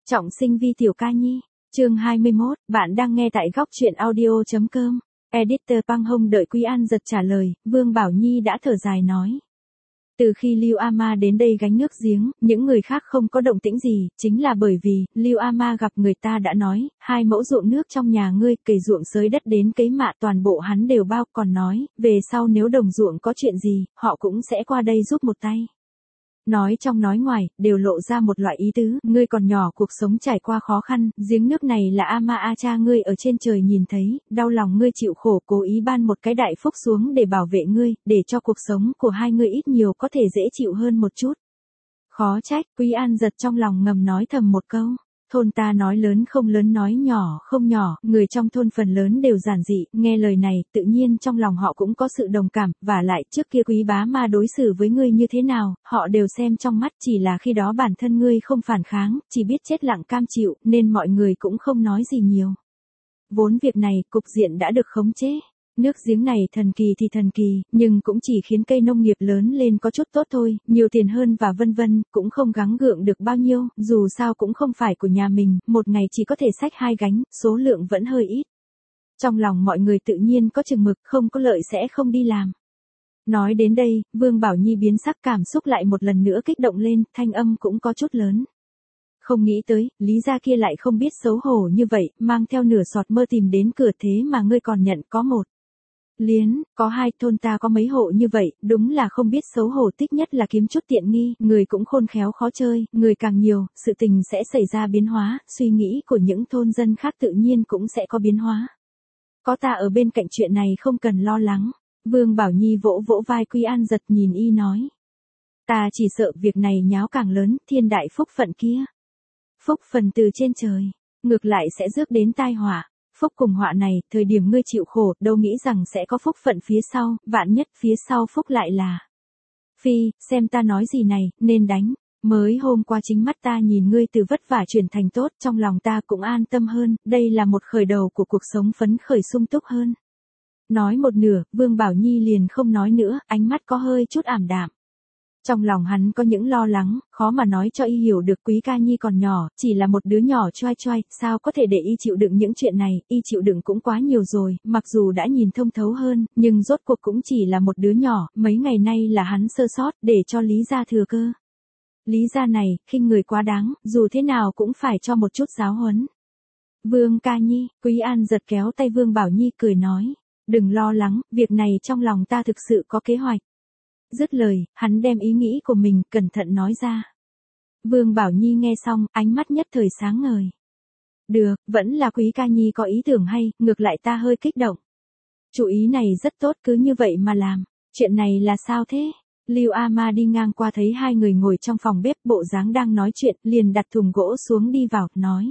Trọng sinh Vi Tiểu Ca Nhi, chương 21, bạn đang nghe tại góc truyện audio.com. Editor Băng Hông đợi Quý An giật trả lời, Vương Bảo Nhi đã thở dài nói. Từ khi Lưu Ama đến đây gánh nước giếng, những người khác không có động tĩnh gì, chính là bởi vì, Lưu Ama gặp người ta đã nói, 2 mẫu ruộng nước trong nhà ngươi, cày ruộng xới đất đến cấy mạ toàn bộ hắn đều bao, còn nói, về sau nếu đồng ruộng có chuyện gì, họ cũng sẽ qua đây giúp một tay. Nói trong nói ngoài, đều lộ ra một loại ý tứ, ngươi còn nhỏ cuộc sống trải qua khó khăn, giếng nước này là Ama A cha ngươi ở trên trời nhìn thấy, đau lòng ngươi chịu khổ cố ý ban một cái đại phúc xuống để bảo vệ ngươi, để cho cuộc sống của hai ngươi ít nhiều có thể dễ chịu hơn một chút. Khó trách, Quý An giật trong lòng ngầm nói thầm một câu. Thôn ta nói lớn không lớn nói nhỏ không nhỏ, người trong thôn phần lớn đều giản dị, nghe lời này, tự nhiên trong lòng họ cũng có sự đồng cảm, và lại trước kia Quý bá ma đối xử với ngươi như thế nào, họ đều xem trong mắt, chỉ là khi đó bản thân ngươi không phản kháng, chỉ biết chết lặng cam chịu, nên mọi người cũng không nói gì nhiều. Vốn việc này, cục diện đã được khống chế. Nước giếng này thần kỳ thì thần kỳ, nhưng cũng chỉ khiến cây nông nghiệp lớn lên có chút tốt thôi, nhiều tiền hơn và vân vân, cũng không gắng gượng được bao nhiêu, dù sao cũng không phải của nhà mình, một ngày chỉ có thể xách 2 gánh, số lượng vẫn hơi ít. Trong lòng mọi người tự nhiên có chừng mực, không có lợi sẽ không đi làm. Nói đến đây, Vương Bảo Nhi biến sắc cảm xúc lại một lần nữa kích động lên, thanh âm cũng có chút lớn. Không nghĩ tới, Lý gia kia lại không biết xấu hổ như vậy, mang theo nửa sọt mơ tìm đến cửa thế mà ngươi còn nhận có một. Liến, có 2 thôn ta có mấy hộ như vậy, đúng là không biết xấu hổ, thích nhất là kiếm chút tiện nghi, người cũng khôn khéo khó chơi, người càng nhiều, sự tình sẽ xảy ra biến hóa, suy nghĩ của những thôn dân khác tự nhiên cũng sẽ có biến hóa. Có ta ở bên cạnh chuyện này không cần lo lắng. Vương Bảo Nhi vỗ vỗ vai Quý An giật nhìn y nói. Ta chỉ sợ việc này nháo càng lớn, thiên đại phúc phận kia. Phúc phần từ trên trời, ngược lại sẽ rước đến tai họa. Phúc cùng họa này, thời điểm ngươi chịu khổ, đâu nghĩ rằng sẽ có phúc phận phía sau, vạn nhất phía sau phúc lại là. Phi, xem ta nói gì này, nên đánh. Mới hôm qua chính mắt ta nhìn ngươi từ vất vả chuyển thành tốt, trong lòng ta cũng an tâm hơn, đây là một khởi đầu của cuộc sống phấn khởi sung túc hơn. Nói một nửa, Vương Bảo Nhi liền không nói nữa, ánh mắt có hơi chút ảm đạm. Trong lòng hắn có những lo lắng, khó mà nói cho y hiểu được Quý Ca Nhi còn nhỏ, chỉ là một đứa nhỏ choai choai, sao có thể để y chịu đựng những chuyện này, y chịu đựng cũng quá nhiều rồi, mặc dù đã nhìn thông thấu hơn, nhưng rốt cuộc cũng chỉ là một đứa nhỏ, mấy ngày nay là hắn sơ sót, để cho Lý gia thừa cơ. Lý gia này, khinh người quá đáng, dù thế nào cũng phải cho một chút giáo huấn. Vương Ca Nhi, Quý An giật kéo tay Vương Bảo Nhi cười nói, đừng lo lắng, việc này trong lòng ta thực sự có kế hoạch. Dứt lời, hắn đem ý nghĩ của mình cẩn thận nói ra. Vương Bảo Nhi nghe xong, ánh mắt nhất thời sáng ngời. Được, vẫn là Quý Ca Nhi có ý tưởng hay, ngược lại ta hơi kích động. Chủ ý này rất tốt, cứ như vậy mà làm. Chuyện này là sao thế? Lưu Ama đi ngang qua thấy 2 người ngồi trong phòng bếp bộ dáng đang nói chuyện, liền đặt thùng gỗ xuống đi vào, nói.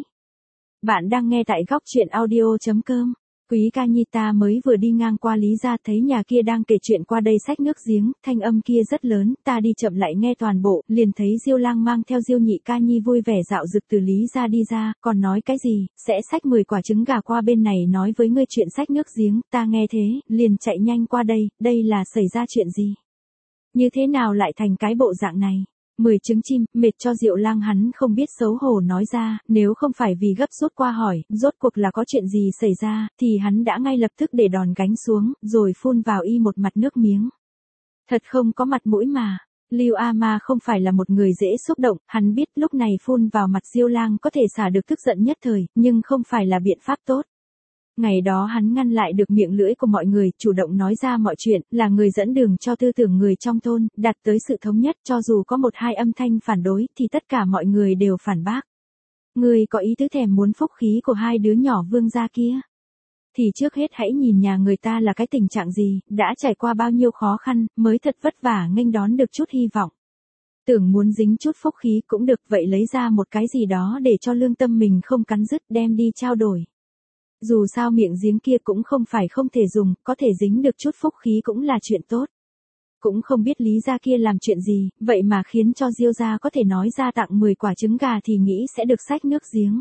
Bạn đang nghe tại góc truyện audio.com. Quý Ca Nhi, ta mới vừa đi ngang qua Lý gia thấy nhà kia đang kể chuyện qua đây xách nước giếng, thanh âm kia rất lớn, ta đi chậm lại nghe toàn bộ, liền thấy Diêu Lang mang theo Diêu Nhị Ca Nhi vui vẻ dạo dực từ Lý gia đi ra, còn nói cái gì, sẽ xách 10 quả trứng gà qua bên này nói với ngươi chuyện xách nước giếng, ta nghe thế, liền chạy nhanh qua đây là xảy ra chuyện gì? Như thế nào lại thành cái bộ dạng này? 10 trứng chim, mệt cho Diệu Lang hắn không biết xấu hổ nói ra, nếu không phải vì gấp rút qua hỏi, rốt cuộc là có chuyện gì xảy ra, thì hắn đã ngay lập tức để đòn gánh xuống, rồi phun vào y một mặt nước miếng. Thật không có mặt mũi mà. Lưu Ama không phải là một người dễ xúc động, hắn biết lúc này phun vào mặt Diêu Lang có thể xả được tức giận nhất thời, nhưng không phải là biện pháp tốt. Ngày đó hắn ngăn lại được miệng lưỡi của mọi người, chủ động nói ra mọi chuyện, là người dẫn đường cho tư tưởng người trong thôn, đạt tới sự thống nhất, cho dù có 1-2 âm thanh phản đối, thì tất cả mọi người đều phản bác. Người có ý tứ thèm muốn phúc khí của 2 đứa nhỏ Vương gia kia. Thì trước hết hãy nhìn nhà người ta là cái tình trạng gì, đã trải qua bao nhiêu khó khăn, mới thật vất vả nghênh đón được chút hy vọng. Tưởng muốn dính chút phúc khí cũng được, vậy lấy ra một cái gì đó để cho lương tâm mình không cắn rứt, đem đi trao đổi. Dù sao miệng giếng kia cũng không phải không thể dùng, có thể dính được chút phúc khí cũng là chuyện tốt. Cũng không biết Lý gia kia làm chuyện gì, vậy mà khiến cho Diêu gia có thể nói ra tặng 10 quả trứng gà thì nghĩ sẽ được xách nước giếng.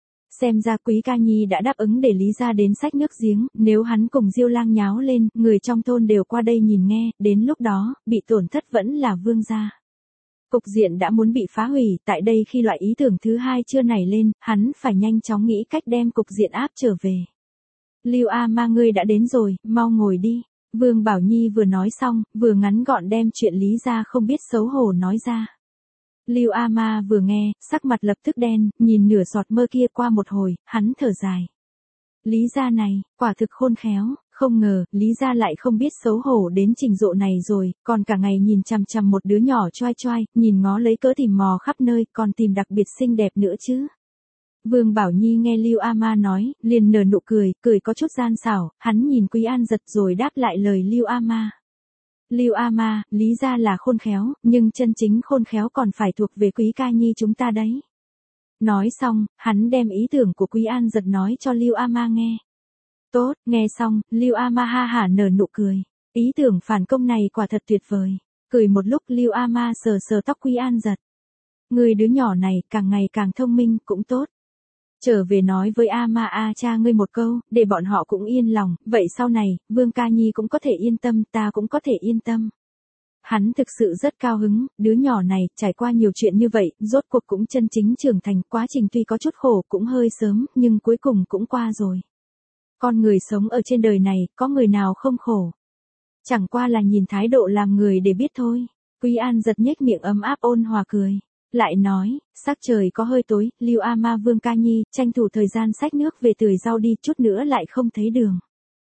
Xem ra Quý Ca Nhi đã đáp ứng để Lý gia đến xách nước giếng, nếu hắn cùng Diêu Lang nháo lên, người trong thôn đều qua đây nhìn nghe, đến lúc đó, bị tổn thất vẫn là Vương gia. Cục diện đã muốn bị phá hủy, tại đây khi loại ý tưởng thứ hai chưa nảy lên, hắn phải nhanh chóng nghĩ cách đem cục diện áp trở về. Lưu A Ma ngươi đã đến rồi, mau ngồi đi. Vương Bảo Nhi vừa nói xong, vừa ngắn gọn đem chuyện Lý Gia không biết xấu hổ nói ra. Lưu A Ma vừa nghe, sắc mặt lập tức đen, nhìn nửa giọt mơ kia qua một hồi, hắn thở dài. Lý Gia này, quả thực khôn khéo, không ngờ, Lý Gia lại không biết xấu hổ đến trình độ này rồi, còn cả ngày nhìn chằm chằm một đứa nhỏ choai choai, nhìn ngó lấy cỡ tìm mò khắp nơi, còn tìm đặc biệt xinh đẹp nữa chứ. Vương Bảo Nhi nghe Lưu A Ma nói, liền nở nụ cười, cười có chút gian xảo, hắn nhìn Quý An Giật rồi đáp lại lời Lưu A Ma. Lưu A Ma, Lý Gia là khôn khéo, nhưng chân chính khôn khéo còn phải thuộc về Quý Ca Nhi chúng ta đấy. Nói xong, hắn đem ý tưởng của Quý An Giật nói cho Lưu A Ma nghe. Tốt, nghe xong, Lưu A Ma ha hả nở nụ cười. Ý tưởng phản công này quả thật tuyệt vời. Cười một lúc Lưu A Ma sờ sờ tóc Quý An Giật. Người đứa nhỏ này càng ngày càng thông minh cũng tốt. Trở về nói với A Ma A cha ngươi một câu, để bọn họ cũng yên lòng, vậy sau này, Vương Ca Nhi cũng có thể yên tâm, ta cũng có thể yên tâm. Hắn thực sự rất cao hứng, đứa nhỏ này, trải qua nhiều chuyện như vậy, rốt cuộc cũng chân chính trưởng thành, quá trình tuy có chút khổ cũng hơi sớm, nhưng cuối cùng cũng qua rồi. Con người sống ở trên đời này, có người nào không khổ. Chẳng qua là nhìn thái độ làm người để biết thôi. Quý An Giật nhếch miệng ấm áp ôn hòa cười. Lại nói, sắc trời có hơi tối, Lưu A Ma Vương Ca Nhi, tranh thủ thời gian xách nước về tưới rau đi, chút nữa lại không thấy đường.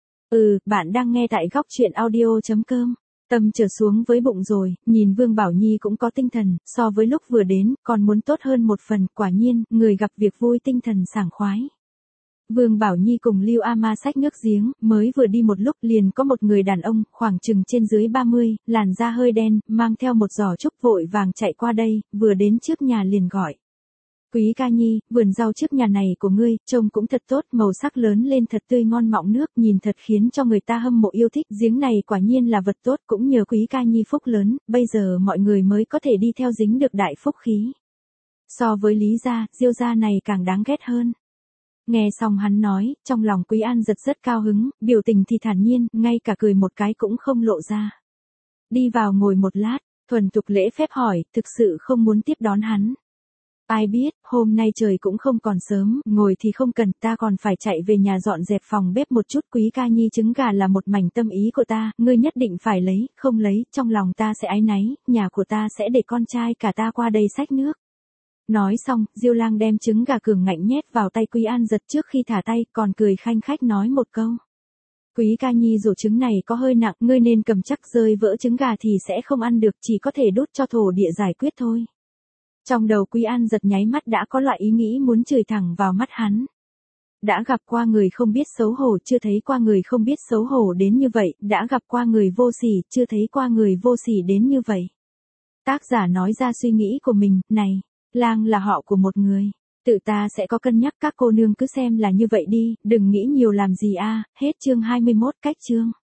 Bạn đang nghe tại góc chuyện audio.com. Tâm trở xuống với bụng rồi, nhìn Vương Bảo Nhi cũng có tinh thần, so với lúc vừa đến, còn muốn tốt hơn một phần, quả nhiên, người gặp việc vui tinh thần sảng khoái. Vương Bảo Nhi cùng Lưu A Ma xách nước giếng, mới vừa đi một lúc liền có một người đàn ông, khoảng chừng trên dưới 30, làn da hơi đen, mang theo một giỏ trúc vội vàng chạy qua đây, vừa đến trước nhà liền gọi. Quý Ca Nhi, vườn rau trước nhà này của ngươi, trông cũng thật tốt, màu sắc lớn lên thật tươi ngon mọng nước, nhìn thật khiến cho người ta hâm mộ yêu thích, giếng này quả nhiên là vật tốt, cũng nhờ Quý Ca Nhi phúc lớn, bây giờ mọi người mới có thể đi theo dính được đại phúc khí. So với Lý gia, Diêu gia này càng đáng ghét hơn. Nghe xong hắn nói, trong lòng Quý An Giật rất cao hứng, biểu tình thì thản nhiên, ngay cả cười một cái cũng không lộ ra. Đi vào ngồi một lát, thuần thục lễ phép hỏi, thực sự không muốn tiếp đón hắn. Ai biết, hôm nay trời cũng không còn sớm, ngồi thì không cần, ta còn phải chạy về nhà dọn dẹp phòng bếp một chút. Quý Ca Nhi trứng gà là một mảnh tâm ý của ta, ngươi nhất định phải lấy, không lấy, trong lòng ta sẽ áy náy, nhà của ta sẽ để con trai cả ta qua đây xách nước. Nói xong, Diêu Lang đem trứng gà cường ngạnh nhét vào tay Quý An Giật trước khi thả tay, còn cười khanh khách nói một câu. Quý Ca Nhi rổ trứng này có hơi nặng, ngươi nên cầm chắc, rơi vỡ trứng gà thì sẽ không ăn được, chỉ có thể đút cho thổ địa giải quyết thôi. Trong đầu Quý An Giật nháy mắt đã có loại ý nghĩ muốn chửi thẳng vào mắt hắn. Đã gặp qua người không biết xấu hổ, chưa thấy qua người không biết xấu hổ đến như vậy, đã gặp qua người vô sỉ, chưa thấy qua người vô sỉ đến như vậy. Tác giả nói ra suy nghĩ của mình, này. Lang là họ của một người. Tự ta sẽ có cân nhắc, các cô nương cứ xem là như vậy đi, đừng nghĩ nhiều làm gì a. Hết chương 21 cách chương.